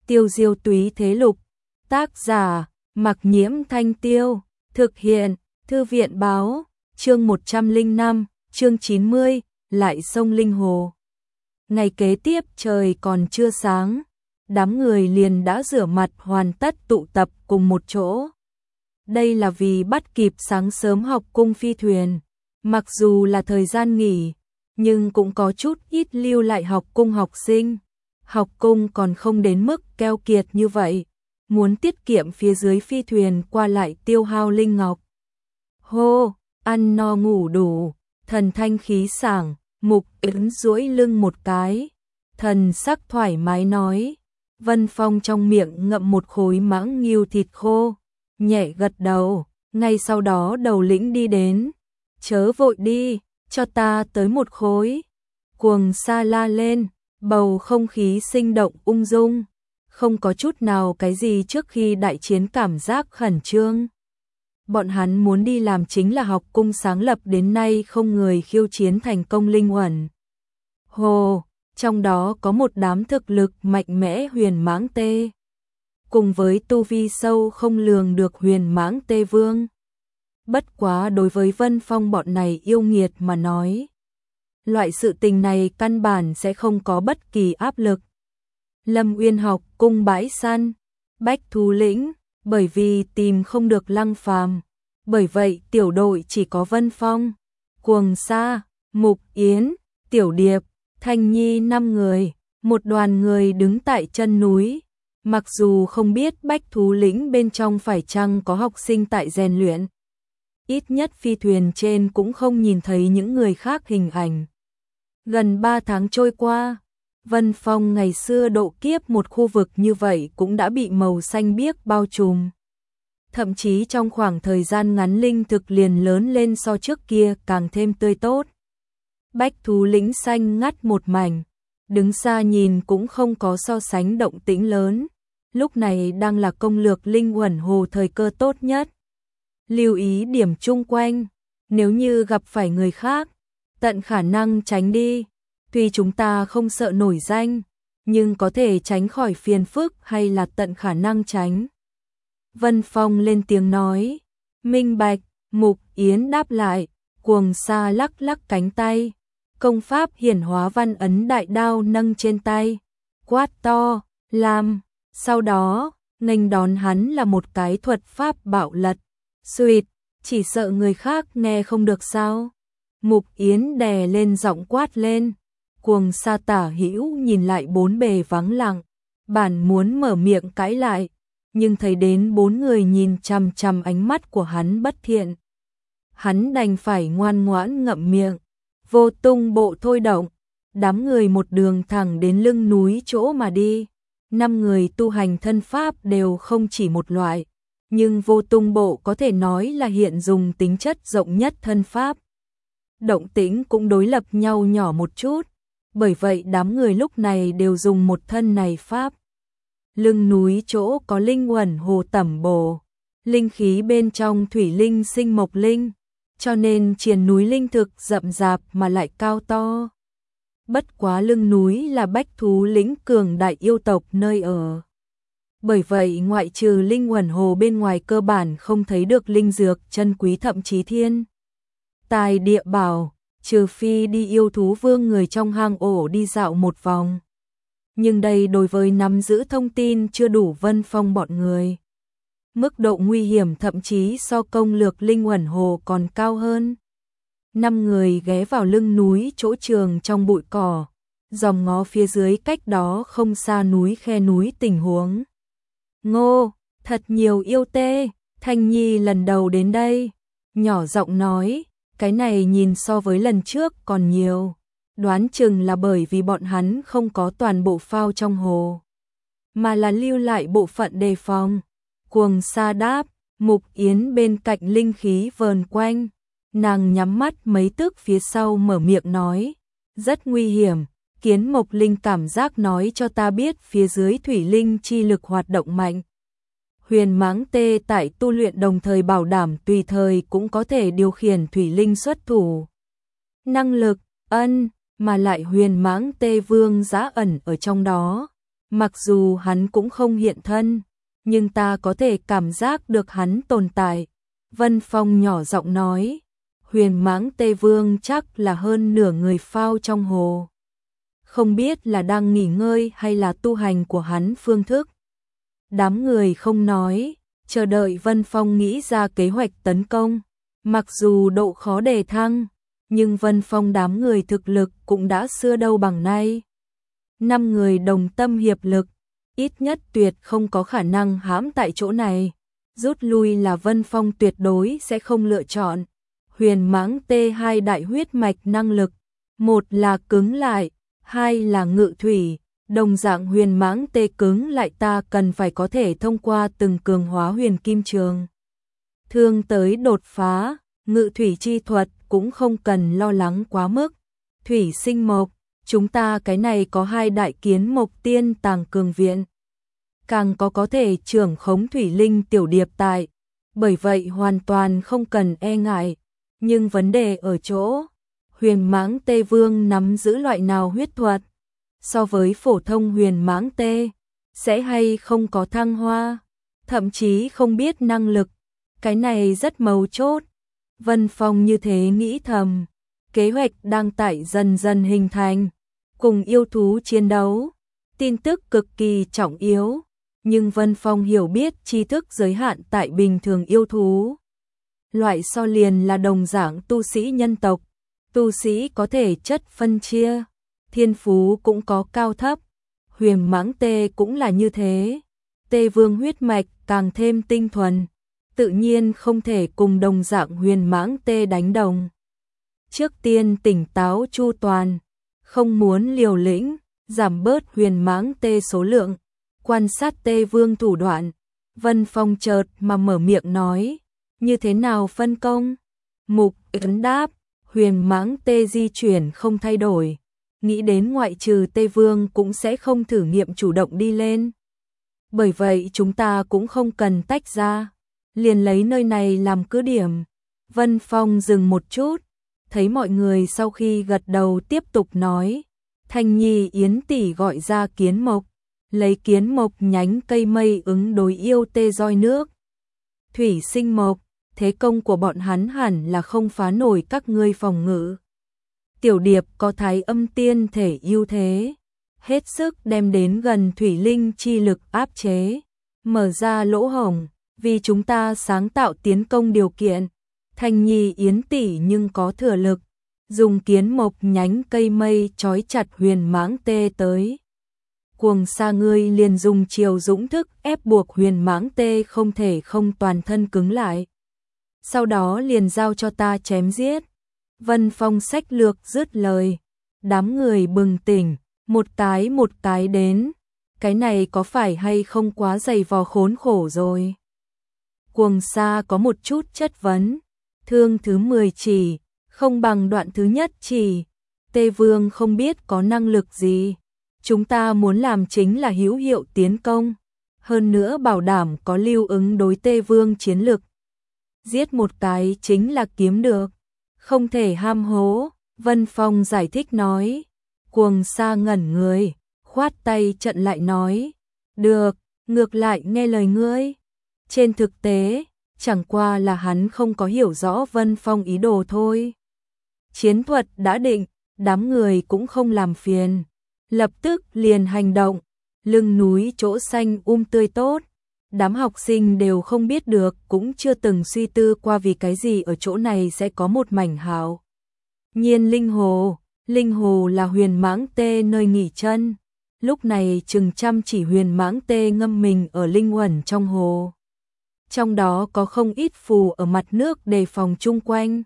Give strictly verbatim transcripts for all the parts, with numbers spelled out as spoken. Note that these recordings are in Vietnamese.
Tiêu diêu túy thế lục, tác giả, Mặc Nhiễm Thanh Tiêu, thực hiện, Thư viện báo, chương một trăm lẻ năm, chương chín mươi, lại sông Linh Hồ. Ngày kế tiếp trời còn chưa sáng, đám người liền đã rửa mặt hoàn tất tụ tập cùng một chỗ. Đây là vì bắt kịp sáng sớm học cung phi thuyền, mặc dù là thời gian nghỉ, nhưng cũng có chút ít lưu lại học cung học sinh. Học cung còn không đến mức keo kiệt như vậy, muốn tiết kiệm phía dưới phi thuyền qua lại tiêu hao linh ngọc. Hô, ăn no ngủ đủ, thần thanh khí sảng, Mục Yến duỗi lưng một cái, thần sắc thoải mái nói. Vân Phong trong miệng ngậm một khối mãng nghiêu thịt khô, nhẹ gật đầu, ngay sau đó đầu lĩnh đi đến. Chớ vội đi, cho ta tới một khối. Cuồng Sa la lên, bầu không khí sinh động ung dung, không có chút nào cái gì trước khi đại chiến cảm giác khẩn trương. Bọn hắn muốn đi làm chính là học cung sáng lập đến nay không người khiêu chiến thành công linh uẩn. Hồ, trong đó có một đám thực lực mạnh mẽ huyền mãng tê, cùng với tu vi sâu không lường được huyền mãng tê vương. Bất quá đối với Vân Phong bọn này yêu nghiệt mà nói, loại sự tình này căn bản sẽ không có bất kỳ áp lực. Lâm Uyên học cung bãi săn, Bách Thú Lĩnh, bởi vì tìm không được Lăng Phàm, bởi vậy tiểu đội chỉ có Vân Phong, Cuồng Sa, Mục Yến, Tiểu Điệp, Thanh Nhi năm người, một đoàn người đứng tại chân núi. Mặc dù không biết Bách Thú Lĩnh bên trong phải chăng có học sinh tại rèn luyện, ít nhất phi thuyền trên cũng không nhìn thấy những người khác hình ảnh. Gần ba tháng trôi qua, Vân Phong ngày xưa độ kiếp một khu vực như vậy cũng đã bị màu xanh biếc bao trùm. Thậm chí trong khoảng thời gian ngắn linh thực liền lớn lên so trước kia càng thêm tươi tốt. Bách Thú Lĩnh xanh ngắt một mảnh, đứng xa nhìn cũng không có so sánh động tĩnh lớn. Lúc này đang là công lược linh uẩn hồ thời cơ tốt nhất. Lưu ý điểm chung quanh, nếu như gặp phải người khác, tận khả năng tránh đi. Tuy chúng ta không sợ nổi danh, nhưng có thể tránh khỏi phiền phức hay là tận khả năng tránh. Vân Phong lên tiếng nói. Minh bạch, Mục Yến đáp lại. Cuồng Sa lắc lắc cánh tay, công pháp hiển hóa văn ấn đại đao nâng trên tay, quát to, làm. Sau đó, nghênh đón hắn là một cái thuật pháp bạo lật. Xuyệt, chỉ sợ người khác nghe không được sao? Mục Yến đè lên giọng quát lên. Cuồng Sa tả hữu nhìn lại bốn bề vắng lặng, bản muốn mở miệng cãi lại, nhưng thấy đến bốn người nhìn chằm chằm ánh mắt của hắn bất thiện. Hắn đành phải ngoan ngoãn ngậm miệng. Vô Tung bộ thôi động, đám người một đường thẳng đến lưng núi chỗ mà đi. Năm người tu hành thân pháp đều không chỉ một loại, nhưng Vô Tung bộ có thể nói là hiện dùng tính chất rộng nhất thân pháp. Động tĩnh cũng đối lập nhau nhỏ một chút, bởi vậy đám người lúc này đều dùng một thân này pháp. Lưng núi chỗ có linh uẩn hồ tẩm bổ, linh khí bên trong thủy linh sinh mộc linh, cho nên triền núi linh thực rậm rạp mà lại cao to. Bất quá lưng núi là Bách Thú Lĩnh cường đại yêu tộc nơi ở. Bởi vậy ngoại trừ linh uẩn hồ bên ngoài cơ bản không thấy được linh dược chân quý thậm chí thiên tài địa bảo, trừ phi đi yêu thú vương người trong hang ổ đi dạo một vòng. Nhưng đây đối với nắm giữ thông tin chưa đủ Vân Phong bọn người. Mức độ nguy hiểm thậm chí so công lược linh uẩn hồ còn cao hơn. Năm người ghé vào lưng núi chỗ trường trong bụi cỏ, dòm ngó phía dưới cách đó không xa núi khe núi tình huống. Ngô, thật nhiều yêu tê, Thanh Nhi lần đầu đến đây, nhỏ giọng nói, cái này nhìn so với lần trước còn nhiều, đoán chừng là bởi vì bọn hắn không có toàn bộ phao trong hồ, mà là lưu lại bộ phận đề phòng. Cuồng Sa đáp. Mục Yến bên cạnh linh khí vờn quanh, nàng nhắm mắt mấy tức phía sau mở miệng nói, rất nguy hiểm. Kiến Mộc Linh cảm giác nói cho ta biết phía dưới thủy linh chi lực hoạt động mạnh. Huyền mãng tê tại tu luyện đồng thời bảo đảm tùy thời cũng có thể điều khiển thủy linh xuất thủ. Năng lực, ân, mà lại huyền mãng tê vương giá ẩn ở trong đó. Mặc dù hắn cũng không hiện thân, nhưng ta có thể cảm giác được hắn tồn tại. Vân Phong nhỏ giọng nói, Huyền Mãng Tê Vương chắc là hơn nửa người phao trong hồ. Không biết là đang nghỉ ngơi hay là tu hành của hắn phương thức. Đám người không nói, chờ đợi Vân Phong nghĩ ra kế hoạch tấn công. Mặc dù độ khó đề thăng, nhưng Vân Phong đám người thực lực cũng đã xưa đâu bằng nay. Năm người đồng tâm hiệp lực, ít nhất tuyệt không có khả năng hãm tại chỗ này. Rút lui là Vân Phong tuyệt đối sẽ không lựa chọn. Huyền Mãng Tê hai đại huyết mạch năng lực, một là cứng lại, hai là ngự thủy. Đồng dạng Huyền Mãng Tê cứng lại ta cần phải có thể thông qua từng cường hóa huyền kim trường thương tới đột phá. Ngự thủy chi thuật cũng không cần lo lắng quá mức. Thủy sinh mộc, chúng ta cái này có hai đại kiến mộc tiên tàng cường viện, càng có có thể trưởng khống thủy linh tiểu điệp tại, bởi vậy hoàn toàn không cần e ngại. Nhưng vấn đề ở chỗ, Huyền Mãng Tê Vương nắm giữ loại nào huyết thuật, so với phổ thông Huyền Mãng Tê, sẽ hay không có thăng hoa, thậm chí không biết năng lực, cái này rất mấu chốt. Vân Phong như thế nghĩ thầm, kế hoạch đang tại dần dần hình thành, cùng yêu thú chiến đấu, tin tức cực kỳ trọng yếu, nhưng Vân Phong hiểu biết tri thức giới hạn tại bình thường yêu thú. Loại so liền là đồng dạng tu sĩ nhân tộc, tu sĩ có thể chất phân chia, thiên phú cũng có cao thấp, Huyền Mãng Tê cũng là như thế, Tê Vương huyết mạch càng thêm tinh thuần, tự nhiên không thể cùng đồng dạng Huyền Mãng Tê đánh đồng. Trước tiên tỉnh táo chu toàn, không muốn liều lĩnh, giảm bớt Huyền Mãng Tê số lượng, quan sát Tê Vương thủ đoạn. Vân Phong chợt mà mở miệng nói, như thế nào phân công? Mục Ấn đáp, Huyền Mãng Tê di chuyển không thay đổi, nghĩ đến ngoại trừ Tê Vương cũng sẽ không thử nghiệm chủ động đi lên. Bởi vậy chúng ta cũng không cần tách ra, liền lấy nơi này làm cứ điểm. Vân Phong dừng một chút, thấy mọi người sau khi gật đầu tiếp tục nói, Thanh Nhi Yến tỷ gọi ra kiến mộc, lấy kiến mộc nhánh cây mây ứng đối yêu tê roi nước. Thủy sinh mộc, thế công của bọn hắn hẳn là không phá nổi các ngươi phòng ngự. Tiểu điệp có thái âm tiên thể ưu thế, hết sức đem đến gần thủy linh chi lực áp chế, mở ra lỗ hổng, vì chúng ta sáng tạo tiến công điều kiện. Thanh Nhi Yến tỷ nhưng có thừa lực, dùng kiến mộc nhánh cây mây trói chặt Huyền Mãng Tê tới. Cuồng Sa ngươi liền dùng chiều dũng thức ép buộc Huyền Mãng Tê không thể không toàn thân cứng lại. Sau đó liền giao cho ta chém giết. Vân Phong sách lược dứt lời, đám người bừng tỉnh, một cái một cái đến, cái này có phải hay không quá dày vò khốn khổ rồi. Cuồng Sa có một chút chất vấn, thương thứ mười chỉ, không bằng đoạn thứ nhất chỉ, Tê Vương không biết có năng lực gì, chúng ta muốn làm chính là hữu hiệu tiến công, hơn nữa bảo đảm có lưu ứng đối Tê Vương chiến lực. Giết một cái chính là kiếm được, không thể ham hố. Vân Phong giải thích nói. Cuồng Sa ngẩn người, khoát tay trận lại nói, được, ngược lại nghe lời ngươi. Trên thực tế, chẳng qua là hắn không có hiểu rõ Vân Phong ý đồ thôi. Chiến thuật đã định, đám người cũng không làm phiền, lập tức liền hành động. Lưng núi chỗ xanh um tươi tốt, đám học sinh đều không biết được, cũng chưa từng suy tư qua vì cái gì ở chỗ này sẽ có một mảnh hào nhiên linh hồ. Linh hồ là Huyền Mãng Tê nơi nghỉ chân, lúc này chừng trăm chỉ Huyền Mãng Tê ngâm mình ở linh uẩn trong hồ. Trong đó có không ít phù ở mặt nước đề phòng chung quanh,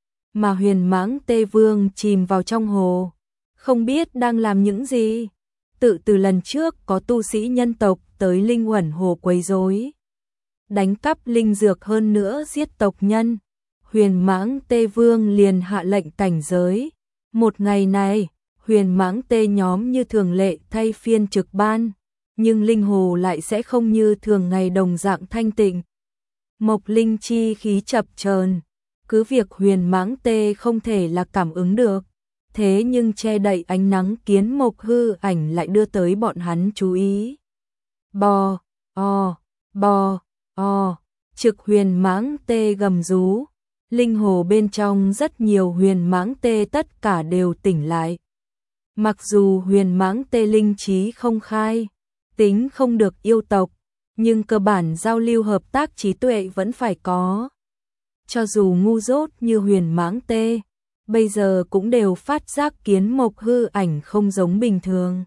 mà Huyền Mãng Tê Vương chìm vào trong hồ, không biết đang làm những gì. Tự từ lần trước có tu sĩ nhân tộc tới linh uẩn hồ quấy rối, đánh cắp linh dược, hơn nữa giết tộc nhân, Huyền Mãng Tê Vương liền hạ lệnh cảnh giới. Một ngày này, Huyền Mãng Tê nhóm như thường lệ thay phiên trực ban, nhưng linh hồ lại sẽ không như thường ngày đồng dạng thanh tịnh. Mộc linh chi khí chập chờn, cứ việc Huyền Mãng Tê không thể là cảm ứng được, thế nhưng che đậy ánh nắng kiến mộc hư ảnh lại đưa tới bọn hắn chú ý. Bò, o, bò, o, trực huyền mãng tê gầm rú, linh hồ bên trong rất nhiều huyền mãng tê tất cả đều tỉnh lại. Mặc dù huyền mãng tê linh trí không khai, tính không được yêu tộc, nhưng cơ bản giao lưu hợp tác trí tuệ vẫn phải có. Cho dù ngu dốt như huyền mãng tê, bây giờ cũng đều phát giác kiến mộc hư ảnh không giống bình thường.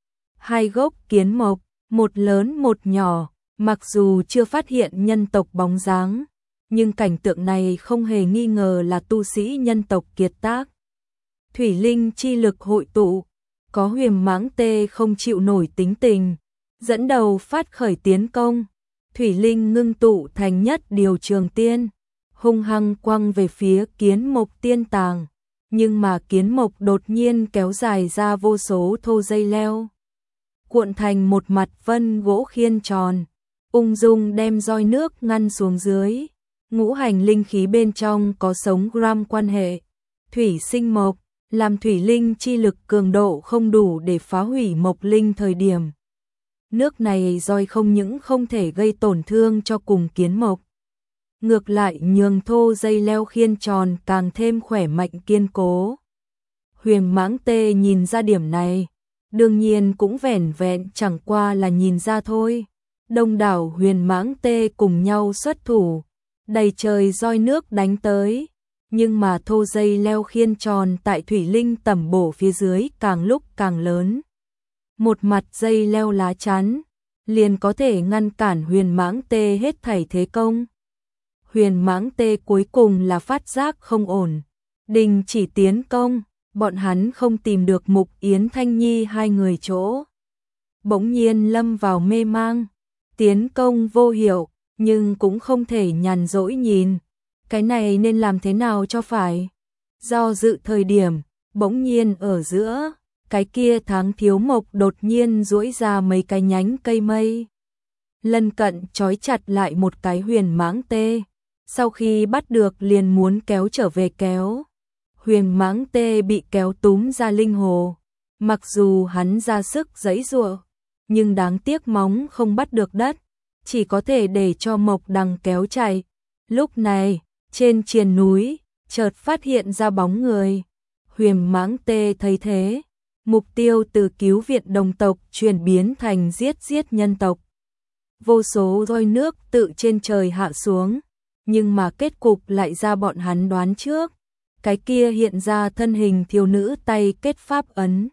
Hai gốc kiến mộc, một lớn một nhỏ, mặc dù chưa phát hiện nhân tộc bóng dáng, nhưng cảnh tượng này không hề nghi ngờ là tu sĩ nhân tộc kiệt tác. Thủy linh chi lực hội tụ, có huyền mãng tê không chịu nổi tính tình, dẫn đầu phát khởi tiến công. Thủy linh ngưng tụ thành nhất điều trường tiên, hung hăng quăng về phía kiến mộc tiên tàng, nhưng mà kiến mộc đột nhiên kéo dài ra vô số thô dây leo, cuộn thành một mặt vân gỗ khiên tròn, ung dung đem roi nước ngăn xuống dưới. Ngũ hành linh khí bên trong có sống gram quan hệ, thủy sinh mộc, làm thủy linh chi lực cường độ không đủ để phá hủy mộc linh thời điểm. Nước này roi không những không thể gây tổn thương cho cùng kiến mộc, ngược lại nhường thô dây leo khiên tròn càng thêm khỏe mạnh kiên cố. Huyền mãng tê nhìn ra điểm này, đương nhiên cũng vẻn vẹn chẳng qua là nhìn ra thôi. Đông đảo huyền mãng tê cùng nhau xuất thủ, đầy trời roi nước đánh tới, nhưng mà thô dây leo khiên tròn tại thủy linh tẩm bổ phía dưới càng lúc càng lớn. Một mặt dây leo lá chắn, liền có thể ngăn cản huyền mãng tê hết thảy thế công. Huyền mãng tê cuối cùng là phát giác không ổn, đình chỉ tiến công, bọn hắn không tìm được Mục Yến Thanh Nhi hai người chỗ. Bỗng nhiên lâm vào mê mang, tiến công vô hiệu, nhưng cũng không thể nhàn rỗi nhìn, cái này nên làm thế nào cho phải. Do dự thời điểm, bỗng nhiên ở giữa, cái kia tháng thiếu mộc đột nhiên duỗi ra mấy cái nhánh cây mây. Lân cận trói chặt lại một cái huyền mãng tê, sau khi bắt được liền muốn kéo trở về kéo. Huyền mãng tê bị kéo túm ra linh hồ, mặc dù hắn ra sức giãy giụa, nhưng đáng tiếc móng không bắt được đất, chỉ có thể để cho mộc đằng kéo chạy. Lúc này, trên triền núi, chợt phát hiện ra bóng người. Huyền mãng tê thấy thế, mục tiêu từ cứu viện đồng tộc chuyển biến thành giết giết nhân tộc. Vô số roi nước tự trên trời hạ xuống, nhưng mà kết cục lại ra bọn hắn đoán trước. Cái kia hiện ra thân hình thiếu nữ tay kết pháp ấn.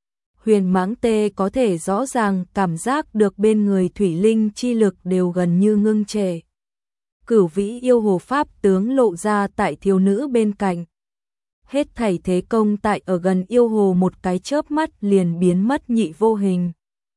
Huyền mãng tê có thể rõ ràng cảm giác được bên người thủy linh chi lực đều gần như ngưng trệ. Cửu vĩ yêu hồ pháp tướng lộ ra tại thiếu nữ bên cạnh. Hết thảy thế công tại ở gần yêu hồ một cái chớp mắt liền biến mất nhị vô hình.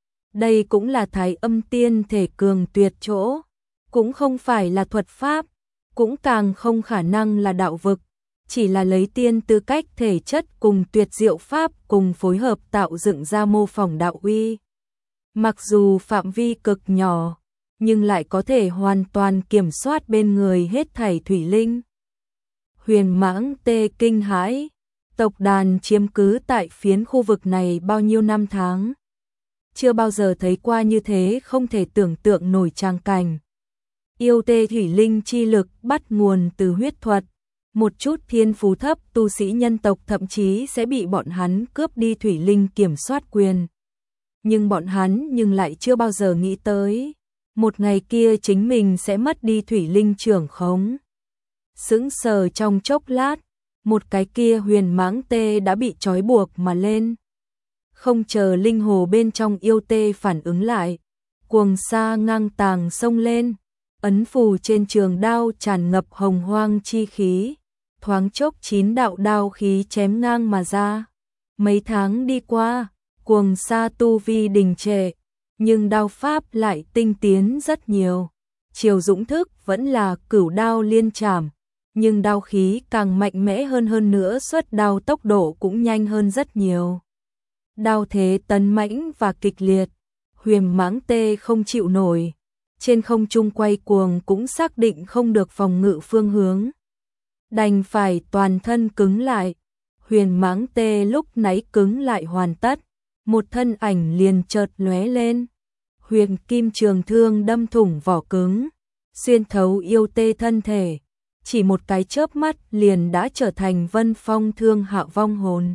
Đây cũng là thái âm tiên thể cường tuyệt chỗ, cũng không phải là thuật pháp, cũng càng không khả năng là đạo vực, chỉ là lấy tiên tư cách thể chất cùng tuyệt diệu pháp cùng phối hợp tạo dựng ra mô phỏng đạo uy. Mặc dù phạm vi cực nhỏ, nhưng lại có thể hoàn toàn kiểm soát bên người hết thảy thủy linh. Huyền mãng tê kinh hãi, tộc đàn chiếm cứ tại phiến khu vực này bao nhiêu năm tháng. Chưa bao giờ thấy qua như thế không thể tưởng tượng nổi tràng cảnh. Yêu tê thủy linh chi lực bắt nguồn từ huyết thuật. Một chút thiên phú thấp tu sĩ nhân tộc thậm chí sẽ bị bọn hắn cướp đi thủy linh kiểm soát quyền. Nhưng bọn hắn nhưng lại chưa bao giờ nghĩ tới, một ngày kia chính mình sẽ mất đi thủy linh trưởng khống. Sững sờ trong chốc lát, một cái kia huyền mãng tê đã bị trói buộc mà lên. Không chờ linh hồ bên trong yêu tê phản ứng lại, cuồng sa ngang tàng xông lên, ấn phù trên trường đao tràn ngập hồng hoang chi khí. Thoáng chốc chín đạo đao khí chém ngang mà ra. Mấy tháng đi qua, cuồng sa tu vi đình trệ, nhưng đao pháp lại tinh tiến rất nhiều. Triều Dũng thức vẫn là cửu đao liên trảm, nhưng đao khí càng mạnh mẽ hơn hơn nữa, xuất đao tốc độ cũng nhanh hơn rất nhiều. Đao thế tấn mãnh và kịch liệt, huyền mãng tê không chịu nổi, trên không trung quay cuồng cũng xác định không được phòng ngự phương hướng. Đành phải toàn thân cứng lại. Huyền Mãng Tê lúc nãy cứng lại hoàn tất, một thân ảnh liền chợt lóe lên. Huyền kim trường thương đâm thủng vỏ cứng, xuyên thấu yêu tê thân thể, chỉ một cái chớp mắt liền đã trở thành Vân Phong thương hạ vong hồn.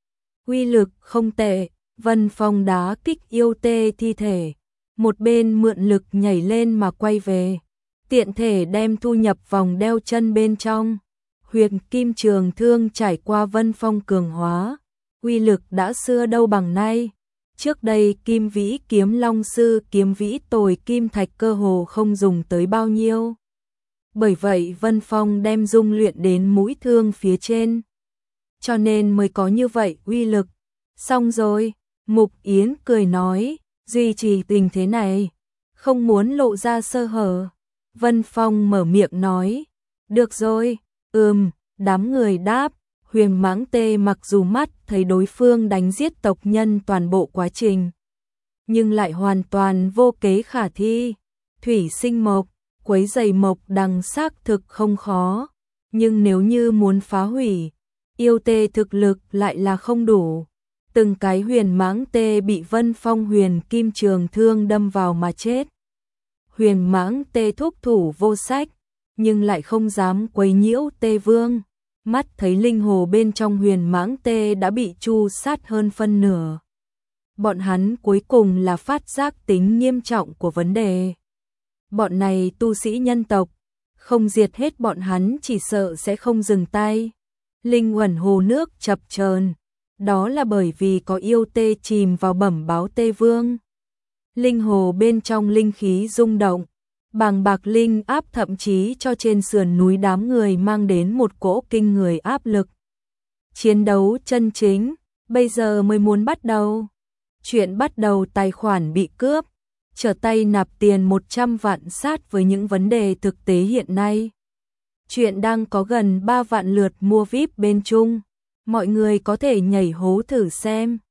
Uy lực không tệ, Vân Phong đá kích yêu tê thi thể, một bên mượn lực nhảy lên mà quay về, tiện thể đem thu nhập vòng đeo chân bên trong. Huyền kim trường thương trải qua Vân Phong cường hóa, uy lực đã xưa đâu bằng nay. Trước đây Kim Vĩ Kiếm Long Sư kiếm vĩ tồi kim thạch cơ hồ không dùng tới bao nhiêu. Bởi vậy Vân Phong đem dung luyện đến mũi thương phía trên, cho nên mới có như vậy uy lực. Xong rồi, Mục Yến cười nói, duy trì tình thế này, không muốn lộ ra sơ hở. Vân Phong mở miệng nói, được rồi, ừm, đám người đáp. Huyền Mãng Tê mặc dù mắt thấy đối phương đánh giết tộc nhân toàn bộ quá trình, nhưng lại hoàn toàn vô kế khả thi. Thủy sinh mộc, quấy rầy mộc đằng xác thực không khó, nhưng nếu như muốn phá hủy, yêu tê thực lực lại là không đủ. Từng cái Huyền Mãng Tê bị Vân Phong huyền kim trường thương đâm vào mà chết. Huyền Mãng Tê thúc thủ vô sách, nhưng lại không dám quấy nhiễu Tê Vương. Mắt thấy linh hồ bên trong Huyền Mãng Tê đã bị chu sát hơn phân nửa. Bọn hắn cuối cùng là phát giác tính nghiêm trọng của vấn đề. Bọn này tu sĩ nhân tộc, không diệt hết bọn hắn chỉ sợ sẽ không dừng tay. Linh uẩn hồ nước chập chờn, đó là bởi vì có yêu tê chìm vào bẩm báo Tê Vương. Linh hồ bên trong linh khí rung động, bàng bạc linh áp thậm chí cho trên sườn núi đám người mang đến một cỗ kinh người áp lực. Chiến đấu chân chính, bây giờ mới muốn bắt đầu. Chuyện bắt đầu tài khoản bị cướp, trở tay nạp tiền một trăm vạn sát với những vấn đề thực tế hiện nay. Chuyện đang có gần ba vạn lượt mua vi ai pi bên Trung, mọi người có thể nhảy hố thử xem.